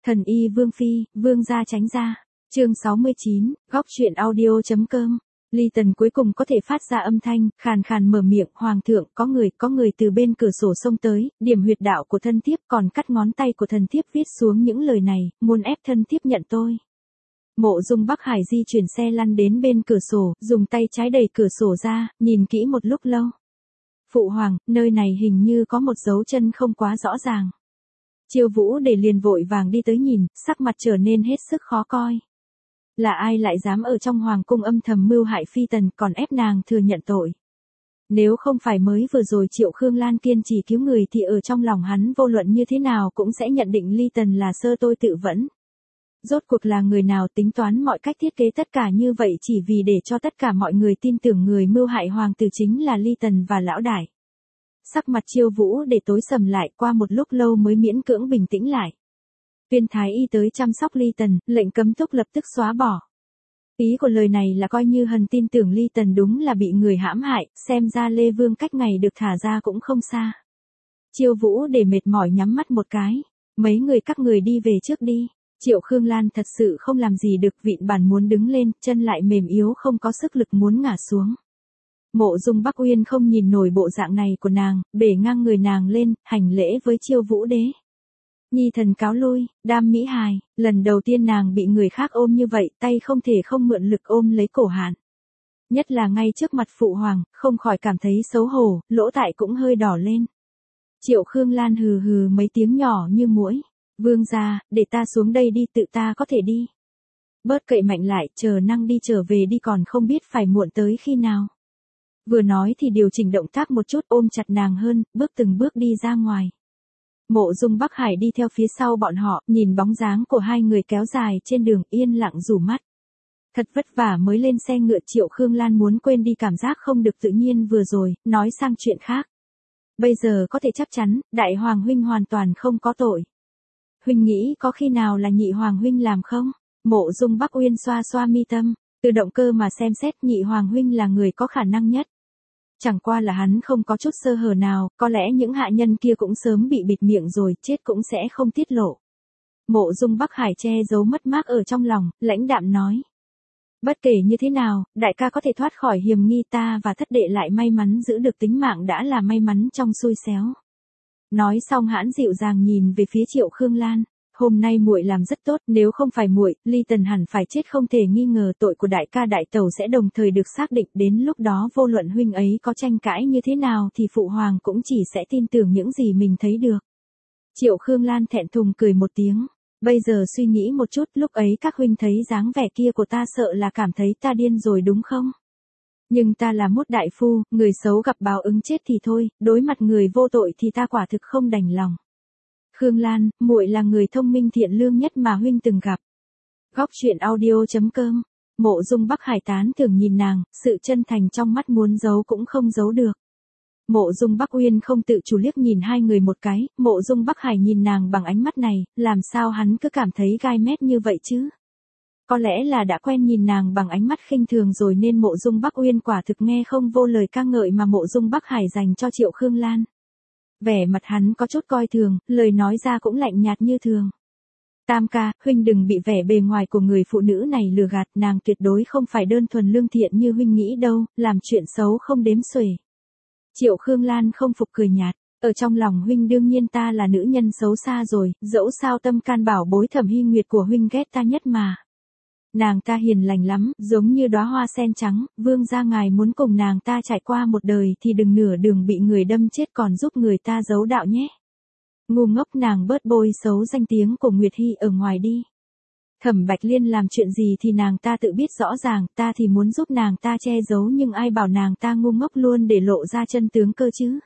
Thần y Vương Phi, Vương gia tránh ra. Chương 69, góc truyện audio.com. Ly Tần cuối cùng có thể phát ra âm thanh, khàn khàn mở miệng, "Hoàng thượng, có người từ bên cửa sổ xông tới, điểm huyệt đạo của thân thiếp, còn cắt ngón tay của thần thiếp viết xuống những lời này, muốn ép thân thiếp nhận tôi." Mộ Dung Bắc Hải di chuyển xe lăn đến bên cửa sổ, dùng tay trái đẩy cửa sổ ra, nhìn kỹ một lúc lâu. "Phụ hoàng, nơi này hình như có một dấu chân không quá rõ ràng." Chiêu Vũ để liền vội vàng đi tới nhìn, sắc mặt trở nên hết sức khó coi. Là ai lại dám ở trong hoàng cung âm thầm mưu hại Phi Tần, còn ép nàng thừa nhận tội? Nếu không phải mới vừa rồi Triệu Khương Lan kiên trì cứu người thì ở trong lòng hắn vô luận như thế nào cũng sẽ nhận định Ly Tần là sơ tôi tự vẫn. Rốt cuộc là người nào tính toán mọi cách thiết kế tất cả như vậy chỉ vì để cho tất cả mọi người tin tưởng người mưu hại hoàng tử chính là Ly Tần và lão đại. Sắc mặt Chiêu Vũ để tối sầm lại, qua một lúc lâu mới miễn cưỡng bình tĩnh lại. Viên thái y tới chăm sóc Ly Tần, lệnh cấm túc lập tức xóa bỏ. Ý của lời này là coi như Hần tin tưởng Ly Tần đúng là bị người hãm hại, xem ra Lê Vương cách ngày được thả ra cũng không xa. Chiêu Vũ để mệt mỏi nhắm mắt một cái. "Mấy người các người đi về trước đi." Triệu Khương Lan thật sự không làm gì được, vịn bàn muốn đứng lên, chân lại mềm yếu không có sức lực muốn ngả xuống. Mộ Dung Bắc Uyên không nhìn nổi bộ dạng này của nàng, bể ngang người nàng lên, hành lễ với Chiêu Vũ đế. "Nhi thần cáo lui." Đam Mỹ Hài, lần đầu tiên nàng bị người khác ôm như vậy, tay không thể không mượn lực ôm lấy cổ Hạn. Nhất là ngay trước mặt phụ hoàng, không khỏi cảm thấy xấu hổ, lỗ tai cũng hơi đỏ lên. Triệu Khương Lan hừ hừ mấy tiếng nhỏ như muỗi. "Vương gia, để ta xuống đây đi, tự ta có thể đi." "Bớt cậy mạnh lại, chờ năng đi trở về đi, còn không biết phải muộn tới khi nào." Vừa nói thì điều chỉnh động tác một chút, ôm chặt nàng hơn, từng bước đi ra ngoài. Mộ Dung Bắc Hải đi theo phía sau bọn họ, nhìn bóng dáng của hai người kéo dài trên đường, yên lặng rủ mắt. Thật vất vả mới lên xe ngựa, Triệu Khương Lan muốn quên đi cảm giác không được tự nhiên vừa rồi, nói sang chuyện khác. "Bây giờ có thể chắc chắn, đại hoàng huynh hoàn toàn không có tội. Huynh nghĩ có khi nào là nhị hoàng huynh làm không?" Mộ Dung Bắc Uyên xoa xoa mi tâm, từ động cơ mà xem xét nhị hoàng huynh là người có khả năng nhất. Chẳng qua là hắn không có chút sơ hở nào, có lẽ những hạ nhân kia cũng sớm bị bịt miệng rồi, chết cũng sẽ không tiết lộ. Mộ Dung Bắc Hải che giấu mất mát ở trong lòng, lãnh đạm nói. "Bất kể như thế nào, đại ca có thể thoát khỏi hiểm nghi, ta và thất đệ lại may mắn giữ được tính mạng đã là may mắn trong xui xéo." Nói xong hãn dịu dàng nhìn về phía Triệu Khương Lan. "Hôm nay muội làm rất tốt, nếu không phải muội, Ly Tần hẳn phải chết không thể nghi ngờ, tội của đại ca đại tẩu sẽ đồng thời được xác định, đến lúc đó vô luận huynh ấy có tranh cãi như thế nào thì phụ hoàng cũng chỉ sẽ tin tưởng những gì mình thấy được." Triệu Khương Lan thẹn thùng cười một tiếng. "Bây giờ suy nghĩ một chút, lúc ấy các huynh thấy dáng vẻ kia của ta sợ là cảm thấy ta điên rồi đúng không? Nhưng ta là Mốt đại phu, người xấu gặp báo ứng chết thì thôi, đối mặt người vô tội thì ta quả thực không đành lòng. Khương Lan, muội là người thông minh thiện lương nhất mà huynh từng gặp." Góc truyện audio.com. Mộ Dung Bắc Hải tán thưởng nhìn nàng, sự chân thành trong mắt muốn giấu cũng không giấu được. Mộ Dung Bắc Uyên không tự chủ liếc nhìn hai người một cái, Mộ Dung Bắc Hải nhìn nàng bằng ánh mắt này, làm sao hắn cứ cảm thấy gai mét như vậy chứ? Có lẽ là đã quen nhìn nàng bằng ánh mắt khinh thường rồi nên Mộ Dung Bắc Uyên quả thực nghe không vô lời ca ngợi mà Mộ Dung Bắc Hải dành cho Triệu Khương Lan. Vẻ mặt hắn có chút coi thường, lời nói ra cũng lạnh nhạt như thường. "Tam ca, huynh đừng bị vẻ bề ngoài của người phụ nữ này lừa gạt, nàng tuyệt đối không phải đơn thuần lương thiện như huynh nghĩ đâu, làm chuyện xấu không đếm xuể." Triệu Khương Lan không phục cười nhạt. "Ở trong lòng huynh đương nhiên ta là nữ nhân xấu xa rồi, dẫu sao tâm can bảo bối Thẩm Hy Nguyệt của huynh ghét ta nhất mà. Nàng ta hiền lành lắm, giống như đóa hoa sen trắng, vương gia ngài muốn cùng nàng ta trải qua một đời thì đừng nửa đường bị người đâm chết còn giúp người ta giấu đạo nhé. Ngu ngốc, nàng bớt bôi xấu danh tiếng của Nguyệt Hy ở ngoài đi. Thẩm Bạch Liên làm chuyện gì thì nàng ta tự biết rõ ràng, ta thì muốn giúp nàng ta che giấu nhưng ai bảo nàng ta ngu ngốc luôn để lộ ra chân tướng cơ chứ."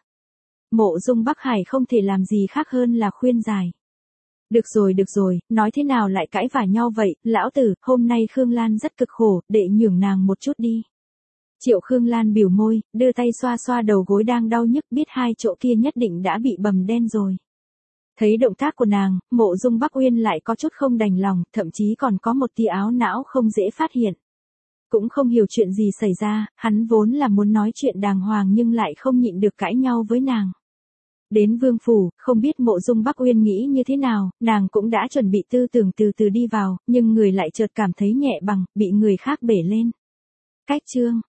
Mộ Dung Bắc Hải không thể làm gì khác hơn là khuyên giải. Được rồi, nói thế nào lại cãi vả nhau vậy, lão tử, hôm nay Khương Lan rất cực khổ, đệ nhường nàng một chút đi." Triệu Khương Lan biểu môi, đưa tay xoa xoa đầu gối đang đau nhức, biết hai chỗ kia nhất định đã bị bầm đen rồi. Thấy động tác của nàng, Mộ Dung Bắc Uyên lại có chút không đành lòng, thậm chí còn có một tia áo não không dễ phát hiện. Cũng không hiểu chuyện gì xảy ra, hắn vốn là muốn nói chuyện đàng hoàng nhưng lại không nhịn được cãi nhau với nàng. Đến vương phủ, không biết Mộ Dung Bắc Uyên nghĩ như thế nào, nàng cũng đã chuẩn bị tư tưởng từ từ đi vào, nhưng người lại chợt cảm thấy nhẹ bằng, bị người khác bể lên. Cách chương